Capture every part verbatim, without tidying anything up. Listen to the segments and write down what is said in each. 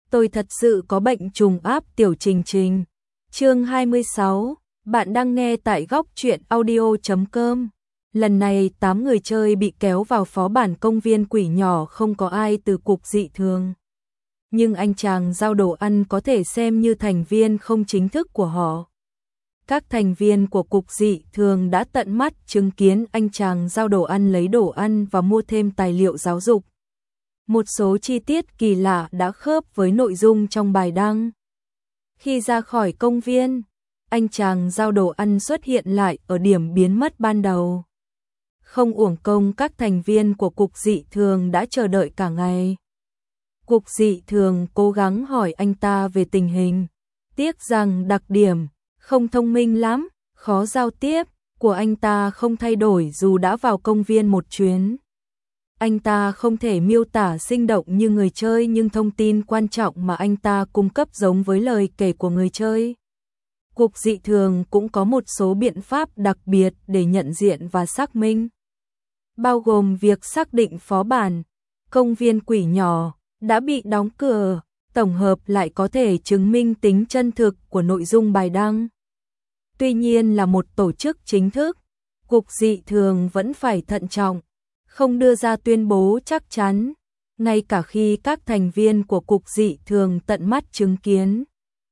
Tôi thật sự có bệnh trùng áp tiểu Trình Trình. Chương hai mươi sáu, bạn đang nghe tại góc truyện audio chấm com. Lần này tám người chơi bị kéo vào phó bản công viên quỷ nhỏ, không có ai từ cục dị thường. Nhưng anh chàng giao đồ ăn có thể xem như thành viên không chính thức của họ. Các thành viên của cục dị thường đã tận mắt chứng kiến anh chàng giao đồ ăn lấy đồ ăn và mua thêm tài liệu giáo dục. Một số chi tiết kỳ lạ đã khớp với nội dung trong bài đăng. Khi ra khỏi công viên, anh chàng giao đồ ăn xuất hiện lại ở điểm biến mất ban đầu. Không uổng công các thành viên của cục dị thường đã chờ đợi cả ngày. Cục dị thường cố gắng hỏi anh ta về tình hình. Tiếc rằng đặc điểm không thông minh lắm, khó giao tiếp của anh ta không thay đổi dù đã vào công viên một chuyến. Anh ta không thể miêu tả sinh động như người chơi, nhưng thông tin quan trọng mà anh ta cung cấp giống với lời kể của người chơi. Cục dị thường cũng có một số biện pháp đặc biệt để nhận diện và xác minh, bao gồm việc xác định phó bản công viên quỷ nhỏ đã bị đóng cửa, tổng hợp lại có thể chứng minh tính chân thực của nội dung bài đăng. Tuy nhiên là một tổ chức chính thức, cục dị thường vẫn phải thận trọng, không đưa ra tuyên bố chắc chắn, ngay cả khi các thành viên của cục dị thường tận mắt chứng kiến.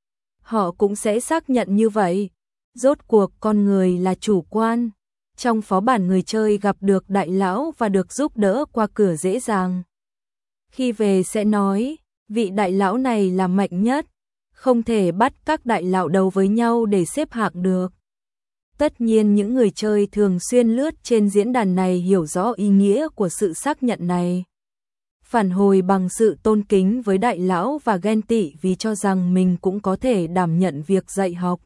Họ cũng sẽ xác nhận như vậy. Rốt cuộc con người là chủ quan. Trong phó bản người chơi gặp được đại lão và được giúp đỡ qua cửa dễ dàng. Khi về sẽ nói, vị đại lão này là mạnh nhất, không thể bắt các đại lão đấu với nhau để xếp hạng được. Tất nhiên những người chơi thường xuyên lướt trên diễn đàn này hiểu rõ ý nghĩa của sự xác nhận này. Phản hồi bằng sự tôn kính với đại lão và ghen tị vì cho rằng mình cũng có thể đảm nhận việc dạy học.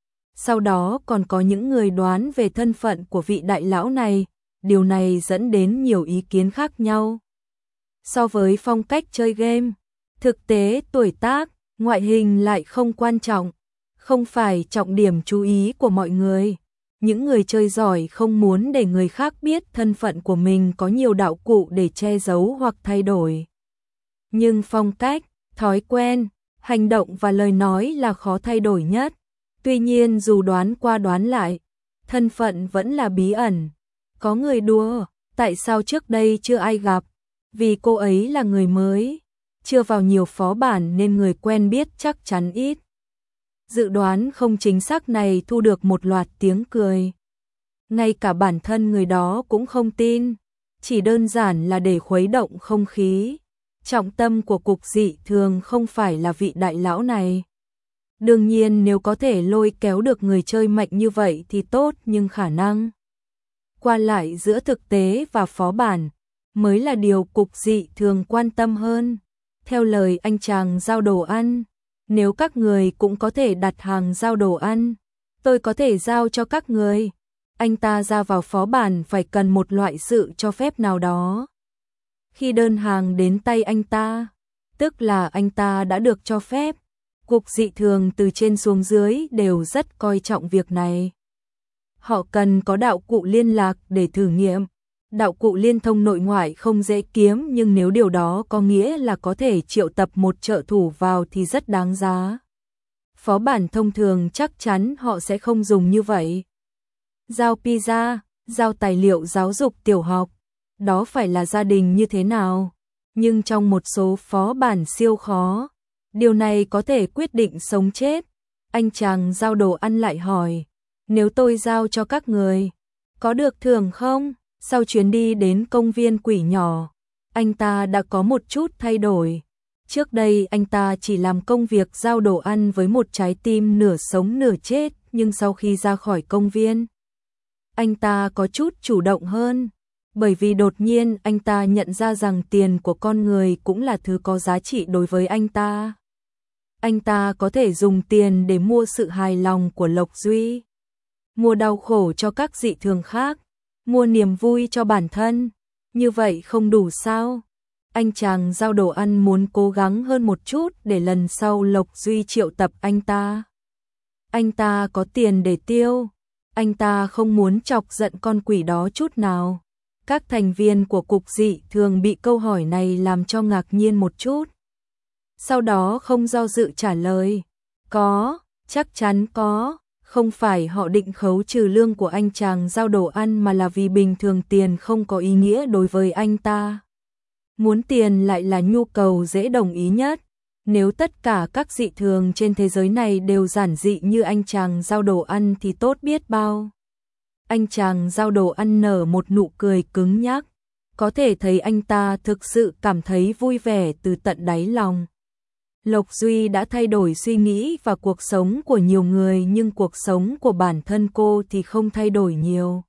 Sau đó còn có những người đoán về thân phận của vị đại lão này, điều này dẫn đến nhiều ý kiến khác nhau. So với phong cách chơi game, thực tế tuổi tác, ngoại hình lại không quan trọng, không phải trọng điểm chú ý của mọi người. Những người chơi giỏi không muốn để người khác biết thân phận của mình có nhiều đạo cụ để che giấu hoặc thay đổi. Nhưng phong cách, thói quen, hành động và lời nói là khó thay đổi nhất. Tuy nhiên dù đoán qua đoán lại, thân phận vẫn là bí ẩn. Có người đùa, tại sao trước đây chưa ai gặp? Vì cô ấy là người mới, chưa vào nhiều phó bản nên người quen biết chắc chắn ít. Dự đoán không chính xác này thu được một loạt tiếng cười. Ngay cả bản thân người đó cũng không tin, chỉ đơn giản là để khuấy động không khí. Trọng tâm của cục dị thường không phải là vị đại lão này. Đương nhiên nếu có thể lôi kéo được người chơi mạnh như vậy thì tốt, nhưng khả năng qua lại giữa thực tế và phó bản mới là điều cục dị thường quan tâm hơn. Theo lời anh chàng giao đồ ăn, nếu các người cũng có thể đặt hàng giao đồ ăn, tôi có thể giao cho các người. Anh ta ra vào phó bản phải cần một loại sự cho phép nào đó. Khi đơn hàng đến tay anh ta, tức là anh ta đã được cho phép. Cục dị thường từ trên xuống dưới đều rất coi trọng việc này. Họ cần có đạo cụ liên lạc để thử nghiệm. Đạo cụ liên thông nội ngoại không dễ kiếm, nhưng nếu điều đó có nghĩa là có thể triệu tập một trợ thủ vào thì rất đáng giá. Phó bản thông thường chắc chắn họ sẽ không dùng như vậy. Giao pizza, giao tài liệu giáo dục tiểu học, đó phải là gia đình như thế nào? Nhưng trong một số phó bản siêu khó, điều này có thể quyết định sống chết. Anh chàng giao đồ ăn lại hỏi, nếu tôi giao cho các người, có được thưởng không? Sau chuyến đi đến công viên quỷ nhỏ, anh ta đã có một chút thay đổi. Trước đây anh ta chỉ làm công việc giao đồ ăn với một trái tim nửa sống nửa chết, nhưng sau khi ra khỏi công viên, anh ta có chút chủ động hơn, bởi vì đột nhiên anh ta nhận ra rằng tiền của con người cũng là thứ có giá trị đối với anh ta. Anh ta có thể dùng tiền để mua sự hài lòng của Lộc Duy, mua đau khổ cho các dị thường khác, mua niềm vui cho bản thân. Như vậy không đủ sao? Anh chàng giao đồ ăn muốn cố gắng hơn một chút để lần sau Lộc Duy triệu tập anh ta. Anh ta có tiền để tiêu, anh ta không muốn chọc giận con quỷ đó chút nào. Các thành viên của cục dị thường bị câu hỏi này làm cho ngạc nhiên một chút. Sau đó không do dự trả lời. Có, chắc chắn có. Không phải họ định khấu trừ lương của anh chàng giao đồ ăn mà là vì bình thường tiền không có ý nghĩa đối với anh ta. Muốn tiền lại là nhu cầu dễ đồng ý nhất. Nếu tất cả các dị thường trên thế giới này đều giản dị như anh chàng giao đồ ăn thì tốt biết bao. Anh chàng giao đồ ăn nở một nụ cười cứng nhắc. Có thể thấy anh ta thực sự cảm thấy vui vẻ từ tận đáy lòng. Lộc Duy đã thay đổi suy nghĩ và cuộc sống của nhiều người nhưng cuộc sống của bản thân cô thì không thay đổi nhiều.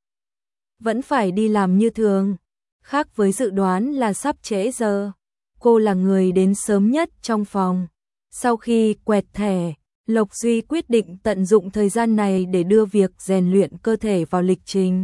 Vẫn phải đi làm như thường. Khác với dự đoán là sắp trễ giờ. Cô là người đến sớm nhất trong phòng. Sau khi quẹt thẻ, Lộc Duy quyết định tận dụng thời gian này để đưa việc rèn luyện cơ thể vào lịch trình.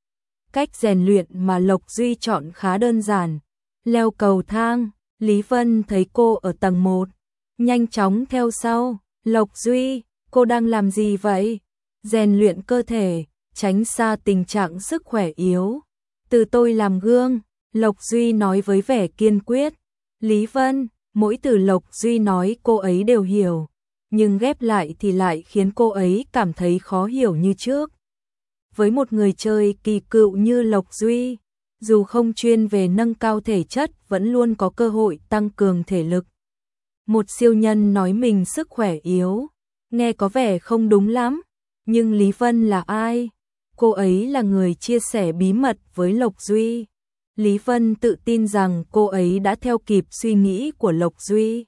Cách rèn luyện mà Lộc Duy chọn khá đơn giản. Leo cầu thang, Lý Vân thấy cô ở tầng một. Nhanh chóng theo sau. Lộc Duy, cô đang làm gì vậy? Rèn luyện cơ thể, tránh xa tình trạng sức khỏe yếu. Từ tôi làm gương, Lộc Duy nói với vẻ kiên quyết. Lý Vân, mỗi từ Lộc Duy nói cô ấy đều hiểu, nhưng ghép lại thì lại khiến cô ấy cảm thấy khó hiểu như trước. Với một người chơi kỳ cựu như Lộc Duy, dù không chuyên về nâng cao thể chất vẫn luôn có cơ hội tăng cường thể lực. Một siêu nhân nói mình sức khỏe yếu, nghe có vẻ không đúng lắm, nhưng Lý Vân là ai? Cô ấy là người chia sẻ bí mật với Lộc Duy. Lý Vân tự tin rằng cô ấy đã theo kịp suy nghĩ của Lộc Duy.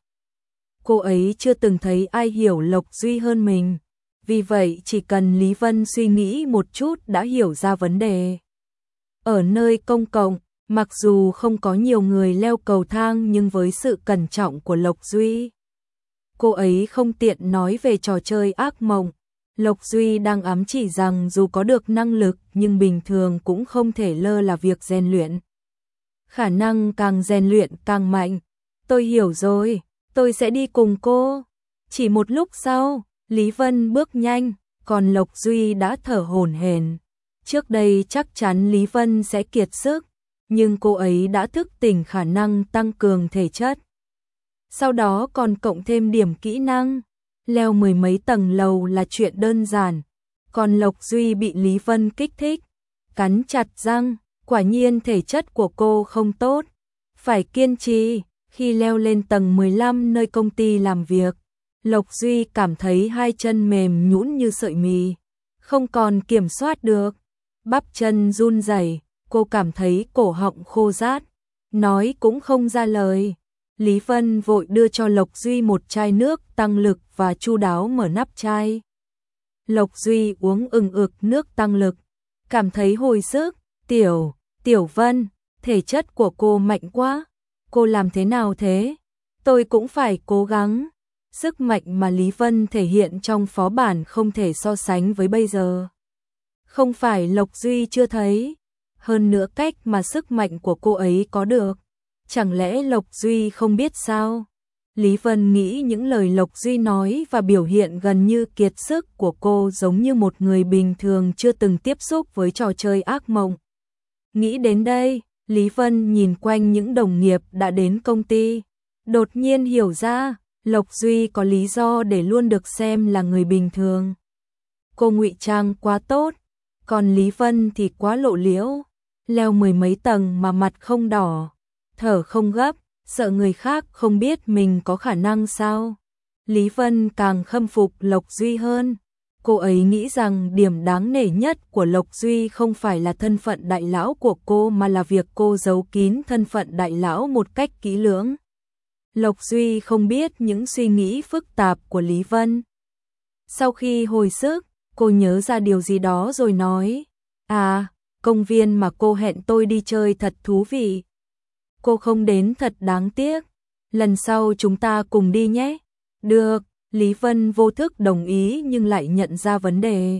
Cô ấy chưa từng thấy ai hiểu Lộc Duy hơn mình, vì vậy chỉ cần Lý Vân suy nghĩ một chút đã hiểu ra vấn đề. Ở nơi công cộng, mặc dù không có nhiều người leo cầu thang nhưng với sự cẩn trọng của Lộc Duy, cô ấy không tiện nói về trò chơi ác mộng. Lộc Duy đang ám chỉ rằng dù có được năng lực nhưng bình thường cũng không thể lơ là việc rèn luyện. Khả năng càng rèn luyện càng mạnh. Tôi hiểu rồi, tôi sẽ đi cùng cô. Chỉ một lúc sau, Lý Vân bước nhanh, còn Lộc Duy đã thở hổn hển. Trước đây chắc chắn Lý Vân sẽ kiệt sức, nhưng cô ấy đã thức tỉnh khả năng tăng cường thể chất. Sau đó còn cộng thêm điểm kỹ năng. Leo mười mấy tầng lầu là chuyện đơn giản, còn Lộc Duy bị Lý Vân kích thích, cắn chặt răng, quả nhiên thể chất của cô không tốt, phải kiên trì. Khi leo lên tầng mười lăm nơi công ty làm việc, Lộc Duy cảm thấy hai chân mềm nhũn như sợi mì, không còn kiểm soát được, bắp chân run rẩy, cô cảm thấy cổ họng khô rát, nói cũng không ra lời. Lý Vân vội đưa cho Lộc Duy một chai nước tăng lực và chu đáo mở nắp chai. Lộc Duy uống ừng ực nước tăng lực, cảm thấy hồi sức. Tiểu, Tiểu Vân, thể chất của cô mạnh quá. Cô làm thế nào thế? Tôi cũng phải cố gắng. Sức mạnh mà Lý Vân thể hiện trong phó bản không thể so sánh với bây giờ. Không phải Lộc Duy chưa thấy. Hơn nữa cách mà sức mạnh của cô ấy có được. Chẳng lẽ Lộc Duy không biết sao? Lý Vân nghĩ những lời Lộc Duy nói và biểu hiện gần như kiệt sức của cô giống như một người bình thường chưa từng tiếp xúc với trò chơi ác mộng. Nghĩ đến đây, Lý Vân nhìn quanh những đồng nghiệp đã đến công ty. Đột nhiên hiểu ra, Lộc Duy có lý do để luôn được xem là người bình thường. Cô ngụy trang quá tốt, còn Lý Vân thì quá lộ liễu. Leo mười mấy tầng mà mặt không đỏ, thở không gấp, sợ người khác không biết mình có khả năng sao. Lý Vân càng khâm phục Lộc Duy hơn. Cô ấy nghĩ rằng điểm đáng nể nhất của Lộc Duy không phải là thân phận đại lão của cô mà là việc cô giấu kín thân phận đại lão một cách kỹ lưỡng. Lộc Duy không biết những suy nghĩ phức tạp của Lý Vân. Sau khi hồi sức, cô nhớ ra điều gì đó rồi nói, à, công viên mà cô hẹn tôi đi chơi thật thú vị. Cô không đến thật đáng tiếc, lần sau chúng ta cùng đi nhé. Được, Lý Vân vô thức đồng ý nhưng lại nhận ra vấn đề.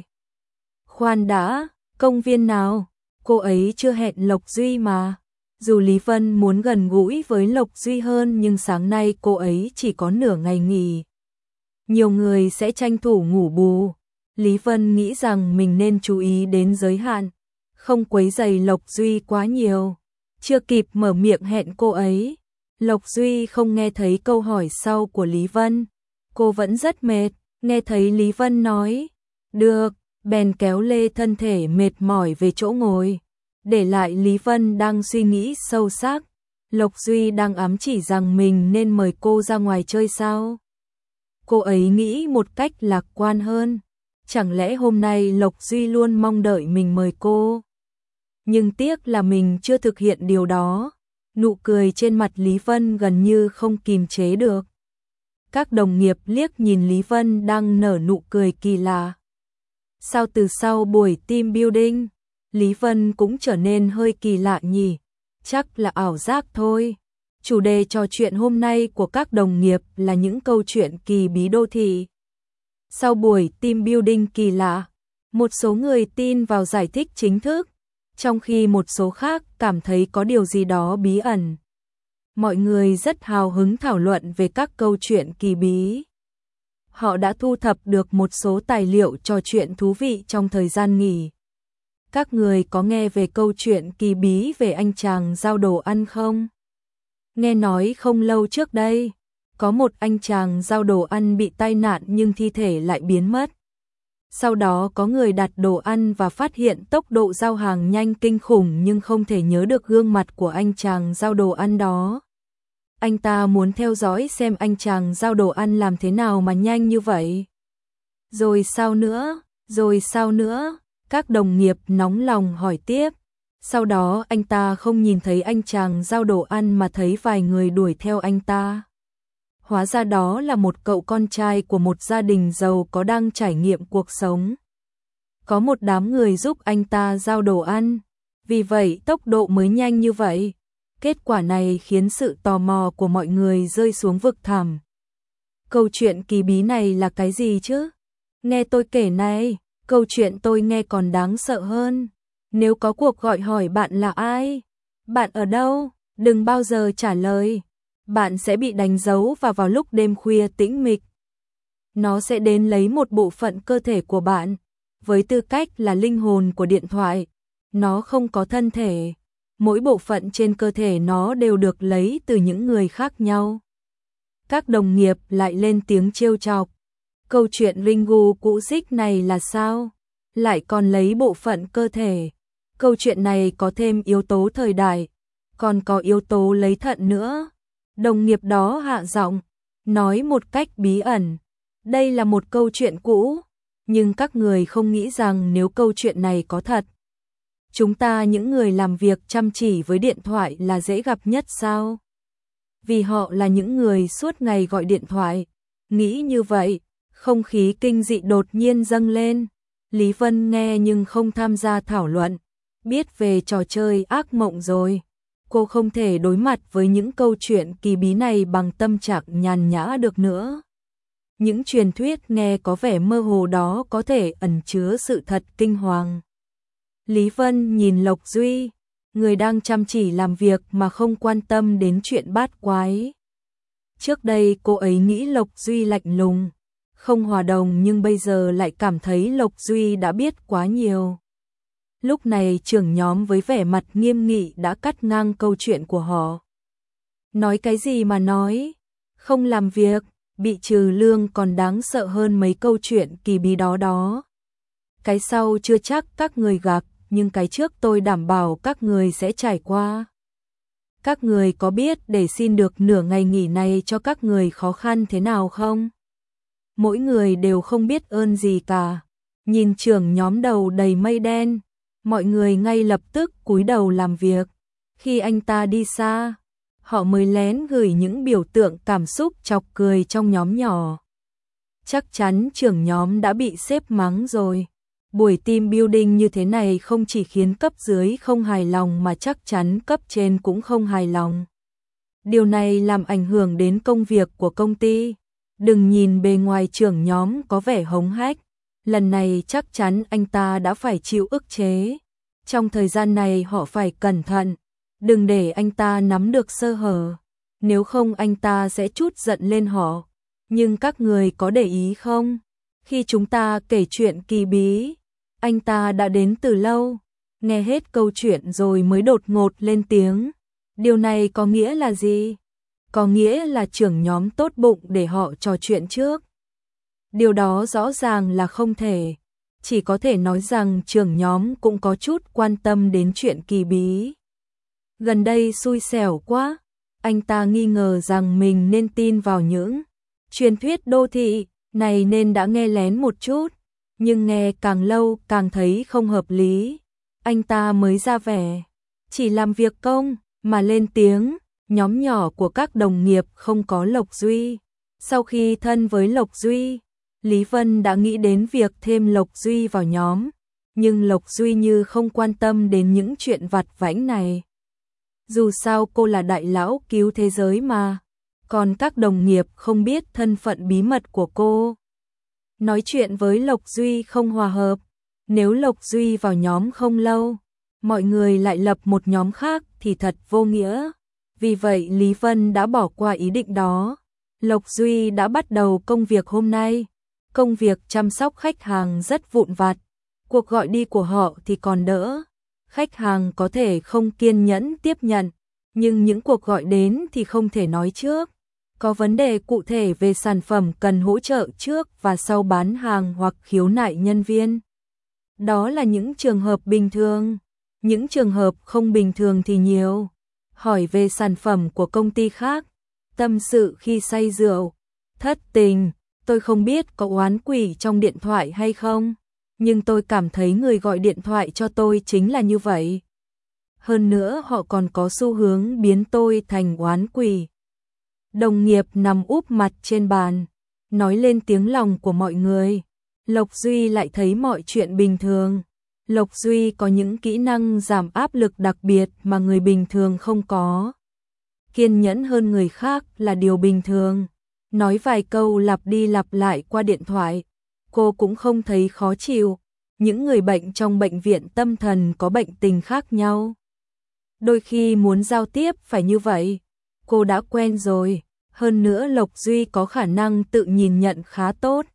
Khoan đã, công viên nào? Cô ấy chưa hẹn Lộc Duy mà. Dù Lý Vân muốn gần gũi với Lộc Duy hơn nhưng sáng nay cô ấy chỉ có nửa ngày nghỉ. Nhiều người sẽ tranh thủ ngủ bù. Lý Vân nghĩ rằng mình nên chú ý đến giới hạn, không quấy rầy Lộc Duy quá nhiều. Chưa kịp mở miệng hẹn cô ấy, Lộc Duy không nghe thấy câu hỏi sau của Lý Vân. Cô vẫn rất mệt, nghe thấy Lý Vân nói, được, bèn kéo lê thân thể mệt mỏi về chỗ ngồi. Để lại Lý Vân đang suy nghĩ sâu sắc. Lộc Duy đang ám chỉ rằng mình nên mời cô ra ngoài chơi sao? Cô ấy nghĩ một cách lạc quan hơn. Chẳng lẽ hôm nay Lộc Duy luôn mong đợi mình mời cô? Nhưng tiếc là mình chưa thực hiện điều đó. Nụ cười trên mặt Lý Vân gần như không kìm chế được. Các đồng nghiệp liếc nhìn Lý Vân đang nở nụ cười kỳ lạ. Sao từ sau buổi team building, Lý Vân cũng trở nên hơi kỳ lạ nhỉ? Chắc là ảo giác thôi. Chủ đề trò chuyện hôm nay của các đồng nghiệp là những câu chuyện kỳ bí đô thị. Sau buổi team building kỳ lạ, một số người tin vào giải thích chính thức, trong khi một số khác cảm thấy có điều gì đó bí ẩn. Mọi người rất hào hứng thảo luận về các câu chuyện kỳ bí. Họ đã thu thập được một số tài liệu trò chuyện thú vị trong thời gian nghỉ. Các người có nghe về câu chuyện kỳ bí về anh chàng giao đồ ăn không? Nghe nói không lâu trước đây, có một anh chàng giao đồ ăn bị tai nạn nhưng thi thể lại biến mất. Sau đó có người đặt đồ ăn và phát hiện tốc độ giao hàng nhanh kinh khủng nhưng không thể nhớ được gương mặt của anh chàng giao đồ ăn đó. Anh ta muốn theo dõi xem anh chàng giao đồ ăn làm thế nào mà nhanh như vậy. Rồi sao nữa? Rồi sao nữa? Các đồng nghiệp nóng lòng hỏi tiếp. Sau đó anh ta không nhìn thấy anh chàng giao đồ ăn mà thấy vài người đuổi theo anh ta. Hóa ra đó là một cậu con trai của một gia đình giàu có đang trải nghiệm cuộc sống. Có một đám người giúp anh ta giao đồ ăn, vì vậy tốc độ mới nhanh như vậy. Kết quả này khiến sự tò mò của mọi người rơi xuống vực thẳm. Câu chuyện kỳ bí này là cái gì chứ? Nghe tôi kể này, câu chuyện tôi nghe còn đáng sợ hơn. Nếu có cuộc gọi hỏi bạn là ai? Bạn ở đâu? Đừng bao giờ trả lời. Bạn sẽ bị đánh dấu và vào lúc đêm khuya tĩnh mịch. Nó sẽ đến lấy một bộ phận cơ thể của bạn, với tư cách là linh hồn của điện thoại. Nó không có thân thể. Mỗi bộ phận trên cơ thể nó đều được lấy từ những người khác nhau. Các đồng nghiệp lại lên tiếng trêu chọc. Câu chuyện Ringu cũ dích này là sao? Lại còn lấy bộ phận cơ thể. Câu chuyện này có thêm yếu tố thời đại, còn có yếu tố lấy thận nữa. Đồng nghiệp đó hạ giọng, nói một cách bí ẩn. Đây là một câu chuyện cũ, nhưng các người không nghĩ rằng nếu câu chuyện này có thật, chúng ta những người làm việc chăm chỉ với điện thoại là dễ gặp nhất sao? Vì họ là những người suốt ngày gọi điện thoại. Nghĩ như vậy, không khí kinh dị đột nhiên dâng lên. Lý Vân nghe nhưng không tham gia thảo luận. Biết về trò chơi ác mộng rồi. Cô không thể đối mặt với những câu chuyện kỳ bí này bằng tâm trạng nhàn nhã được nữa. Những truyền thuyết nghe có vẻ mơ hồ đó có thể ẩn chứa sự thật kinh hoàng. Lý Vân nhìn Lộc Duy, người đang chăm chỉ làm việc mà không quan tâm đến chuyện bát quái. Trước đây cô ấy nghĩ Lộc Duy lạnh lùng, không hòa đồng, nhưng bây giờ lại cảm thấy Lộc Duy đã biết quá nhiều. Lúc này trưởng nhóm với vẻ mặt nghiêm nghị đã cắt ngang câu chuyện của họ. Nói cái gì mà nói, không làm việc, bị trừ lương còn đáng sợ hơn mấy câu chuyện kỳ bí đó đó. Cái sau chưa chắc các người gặp, nhưng cái trước tôi đảm bảo các người sẽ trải qua. Các người có biết để xin được nửa ngày nghỉ này cho các người khó khăn thế nào không? Mỗi người đều không biết ơn gì cả. Nhìn trưởng nhóm đầu đầy mây đen, mọi người ngay lập tức cúi đầu làm việc. Khi anh ta đi xa, họ mới lén gửi những biểu tượng cảm xúc chọc cười trong nhóm nhỏ. Chắc chắn trưởng nhóm đã bị sếp mắng rồi. Buổi team building như thế này không chỉ khiến cấp dưới không hài lòng mà chắc chắn cấp trên cũng không hài lòng. Điều này làm ảnh hưởng đến công việc của công ty. Đừng nhìn bề ngoài trưởng nhóm có vẻ hống hách. Lần này chắc chắn anh ta đã phải chịu ức chế. Trong thời gian này họ phải cẩn thận. Đừng để anh ta nắm được sơ hở. Nếu không anh ta sẽ trút giận lên họ. Nhưng các người có để ý không? Khi chúng ta kể chuyện kỳ bí, anh ta đã đến từ lâu. Nghe hết câu chuyện rồi mới đột ngột lên tiếng. Điều này có nghĩa là gì? có nghĩa là trưởng nhóm tốt bụng để họ trò chuyện trước. Điều đó rõ ràng là không thể, chỉ có thể nói rằng trưởng nhóm cũng có chút quan tâm đến chuyện kỳ bí. Gần đây xui xẻo quá, anh ta nghi ngờ rằng mình nên tin vào những truyền thuyết đô thị này nên đã nghe lén một chút, nhưng nghe càng lâu càng thấy không hợp lý. Anh ta mới ra vẻ chỉ làm việc công mà lên tiếng. Nhóm nhỏ của các đồng nghiệp không có Lộc Duy. Sau khi thân với Lộc Duy, Lý Vân đã nghĩ đến việc thêm Lộc Duy vào nhóm, nhưng Lộc Duy như không quan tâm đến những chuyện vặt vãnh này. Dù sao cô là đại lão cứu thế giới mà, còn các đồng nghiệp không biết thân phận bí mật của cô. Nói chuyện với Lộc Duy không hòa hợp, nếu Lộc Duy vào nhóm không lâu, mọi người lại lập một nhóm khác thì thật vô nghĩa. Vì vậy Lý Vân đã bỏ qua ý định đó. Lộc Duy đã bắt đầu công việc hôm nay. Công việc chăm sóc khách hàng rất vụn vặt. Cuộc gọi đi của họ thì còn đỡ. Khách hàng có thể không kiên nhẫn tiếp nhận, nhưng những cuộc gọi đến thì không thể nói trước. Có vấn đề cụ thể về sản phẩm cần hỗ trợ trước và sau bán hàng hoặc khiếu nại nhân viên. Đó là những trường hợp bình thường. Những trường hợp không bình thường thì nhiều. Hỏi về sản phẩm của công ty khác, tâm sự khi say rượu, thất tình. Tôi không biết có oán quỷ trong điện thoại hay không, nhưng tôi cảm thấy người gọi điện thoại cho tôi chính là như vậy. Hơn nữa họ còn có xu hướng biến tôi thành oán quỷ. Đồng nghiệp nằm úp mặt trên bàn, nói lên tiếng lòng của mọi người. Lộc Duy lại thấy mọi chuyện bình thường. Lộc Duy có những kỹ năng giảm áp lực đặc biệt mà người bình thường không có. Kiên nhẫn hơn người khác là điều bình thường. Nói vài câu lặp đi lặp lại qua điện thoại, cô cũng không thấy khó chịu. Những người bệnh trong bệnh viện tâm thần có bệnh tình khác nhau. Đôi khi muốn giao tiếp phải như vậy. Cô đã quen rồi. Hơn nữa Lộc Duy có khả năng tự nhìn nhận khá tốt.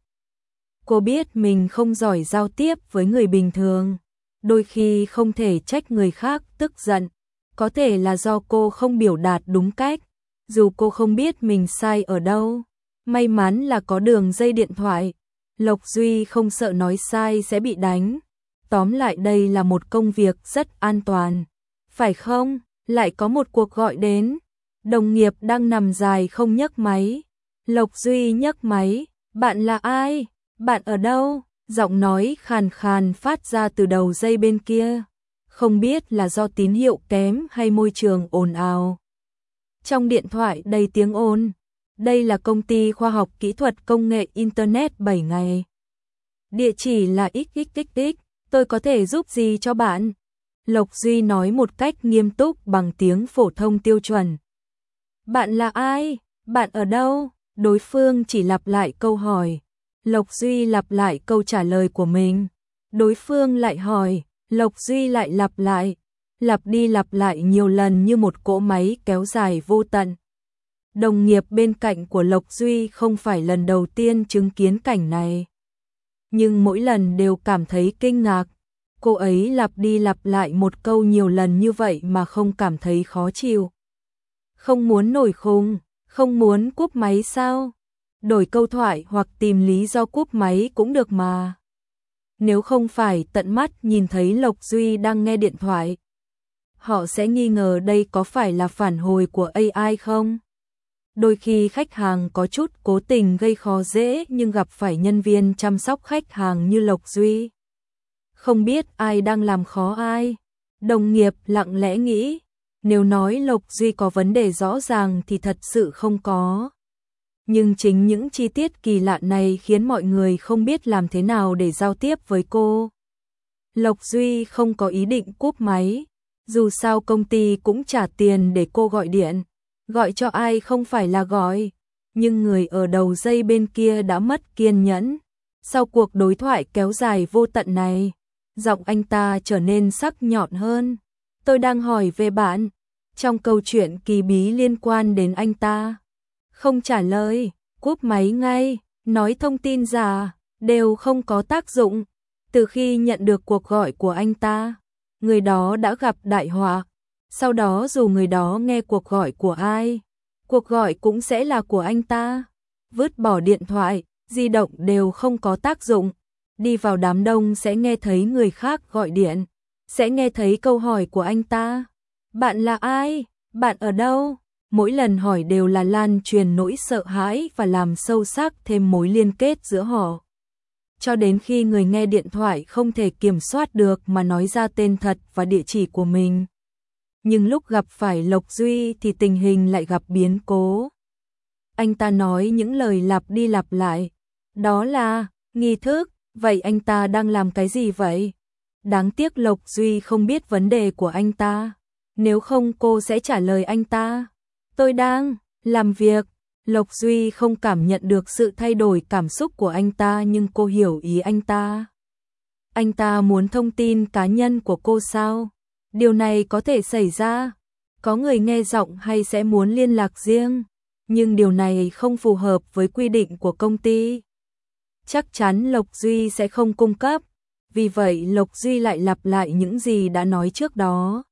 Cô biết mình không giỏi giao tiếp với người bình thường. Đôi khi không thể trách người khác tức giận. Có thể là do cô không biểu đạt đúng cách. Dù cô không biết mình sai ở đâu. May mắn là có đường dây điện thoại. Lộc Duy không sợ nói sai sẽ bị đánh. Tóm lại đây là một công việc rất an toàn. Phải không? Lại có một cuộc gọi đến. Đồng nghiệp đang nằm dài không nhấc máy. Lộc Duy nhấc máy. Bạn là ai? Bạn ở đâu? Giọng nói khàn khàn phát ra từ đầu dây bên kia. Không biết là do tín hiệu kém hay môi trường ồn ào. Trong điện thoại đầy tiếng ồn. Đây là công ty khoa học kỹ thuật công nghệ Internet bảy ngày. Địa chỉ là x x x x. Tôi có thể giúp gì cho bạn? Lộc Duy nói một cách nghiêm túc bằng tiếng phổ thông tiêu chuẩn. Bạn là ai? Bạn ở đâu? Đối phương chỉ lặp lại câu hỏi. Lộc Duy lặp lại câu trả lời của mình. Đối phương lại hỏi. Lộc Duy lại lặp lại. Lặp đi lặp lại nhiều lần như một cỗ máy kéo dài vô tận. Đồng nghiệp bên cạnh của Lộc Duy không phải lần đầu tiên chứng kiến cảnh này. Nhưng mỗi lần đều cảm thấy kinh ngạc. Cô ấy lặp đi lặp lại một câu nhiều lần như vậy mà không cảm thấy khó chịu. Không muốn nổi khùng, không muốn cúp máy sao? Đổi câu thoại hoặc tìm lý do cúp máy cũng được mà. Nếu không phải tận mắt nhìn thấy Lộc Duy đang nghe điện thoại, họ sẽ nghi ngờ đây có phải là phản hồi của a i không? Đôi khi khách hàng có chút cố tình gây khó dễ nhưng gặp phải nhân viên chăm sóc khách hàng như Lộc Duy. Không biết ai đang làm khó ai. Đồng nghiệp lặng lẽ nghĩ, nếu nói Lộc Duy có vấn đề rõ ràng thì thật sự không có. Nhưng chính những chi tiết kỳ lạ này khiến mọi người không biết làm thế nào để giao tiếp với cô. Lộc Duy không có ý định cúp máy. Dù sao công ty cũng trả tiền để cô gọi điện. Gọi cho ai không phải là gọi. Nhưng người ở đầu dây bên kia đã mất kiên nhẫn. Sau cuộc đối thoại kéo dài vô tận này, giọng anh ta trở nên sắc nhọn hơn. Tôi đang hỏi về bạn. Trong câu chuyện kỳ bí liên quan đến anh ta. Không trả lời, cúp máy ngay, nói thông tin giả, đều không có tác dụng. Từ khi nhận được cuộc gọi của anh ta, người đó đã gặp đại họa. Sau đó dù người đó nghe cuộc gọi của ai, cuộc gọi cũng sẽ là của anh ta. Vứt bỏ điện thoại, di động đều không có tác dụng. Đi vào đám đông sẽ nghe thấy người khác gọi điện, sẽ nghe thấy câu hỏi của anh ta. Bạn là ai? Bạn ở đâu? Mỗi lần hỏi đều là lan truyền nỗi sợ hãi và làm sâu sắc thêm mối liên kết giữa họ. Cho đến khi người nghe điện thoại không thể kiểm soát được mà nói ra tên thật và địa chỉ của mình. Nhưng lúc gặp phải Lộc Duy thì tình hình lại gặp biến cố. Anh ta nói những lời lặp đi lặp lại. Đó là nghi thức, vậy anh ta đang làm cái gì vậy? Đáng tiếc Lộc Duy không biết vấn đề của anh ta. Nếu không cô sẽ trả lời anh ta. Tôi đang làm việc. Lộc Duy không cảm nhận được sự thay đổi cảm xúc của anh ta nhưng cô hiểu ý anh ta. Anh ta muốn thông tin cá nhân của cô sao? Điều này có thể xảy ra. Có người nghe giọng hay sẽ muốn liên lạc riêng. Nhưng điều này không phù hợp với quy định của công ty. Chắc chắn Lộc Duy sẽ không cung cấp. Vì vậy Lộc Duy lại lặp lại những gì đã nói trước đó.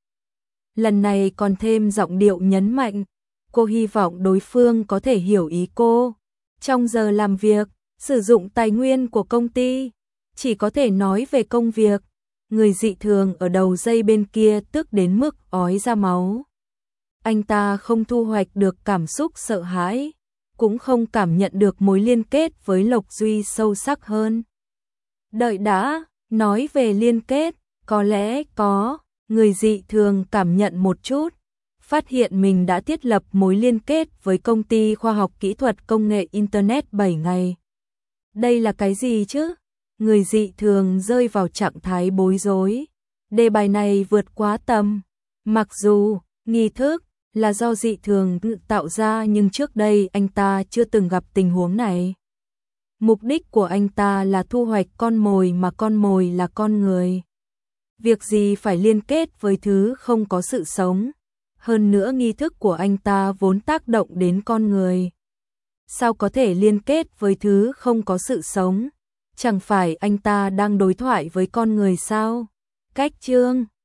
Lần này còn thêm giọng điệu nhấn mạnh. Cô hy vọng đối phương có thể hiểu ý cô. Trong giờ làm việc, sử dụng tài nguyên của công ty, chỉ có thể nói về công việc. Người dị thường ở đầu dây bên kia tức đến mức ói ra máu. Anh ta không thu hoạch được cảm xúc sợ hãi, cũng không cảm nhận được mối liên kết với Lộc Duy sâu sắc hơn. Đợi đã, nói về liên kết, có lẽ có, người dị thường cảm nhận một chút. Phát hiện mình đã thiết lập mối liên kết với công ty khoa học kỹ thuật công nghệ Internet bảy ngày. Đây là cái gì chứ? Người dị thường rơi vào trạng thái bối rối. Đề bài này vượt quá tầm. Mặc dù, nghi thức là do dị thường tự tạo ra nhưng trước đây anh ta chưa từng gặp tình huống này. Mục đích của anh ta là thu hoạch con mồi mà con mồi là con người. Việc gì phải liên kết với thứ không có sự sống. Hơn nữa nghi thức của anh ta vốn tác động đến con người. Sao có thể liên kết với thứ không có sự sống? Chẳng phải anh ta đang đối thoại với con người sao? Cách chương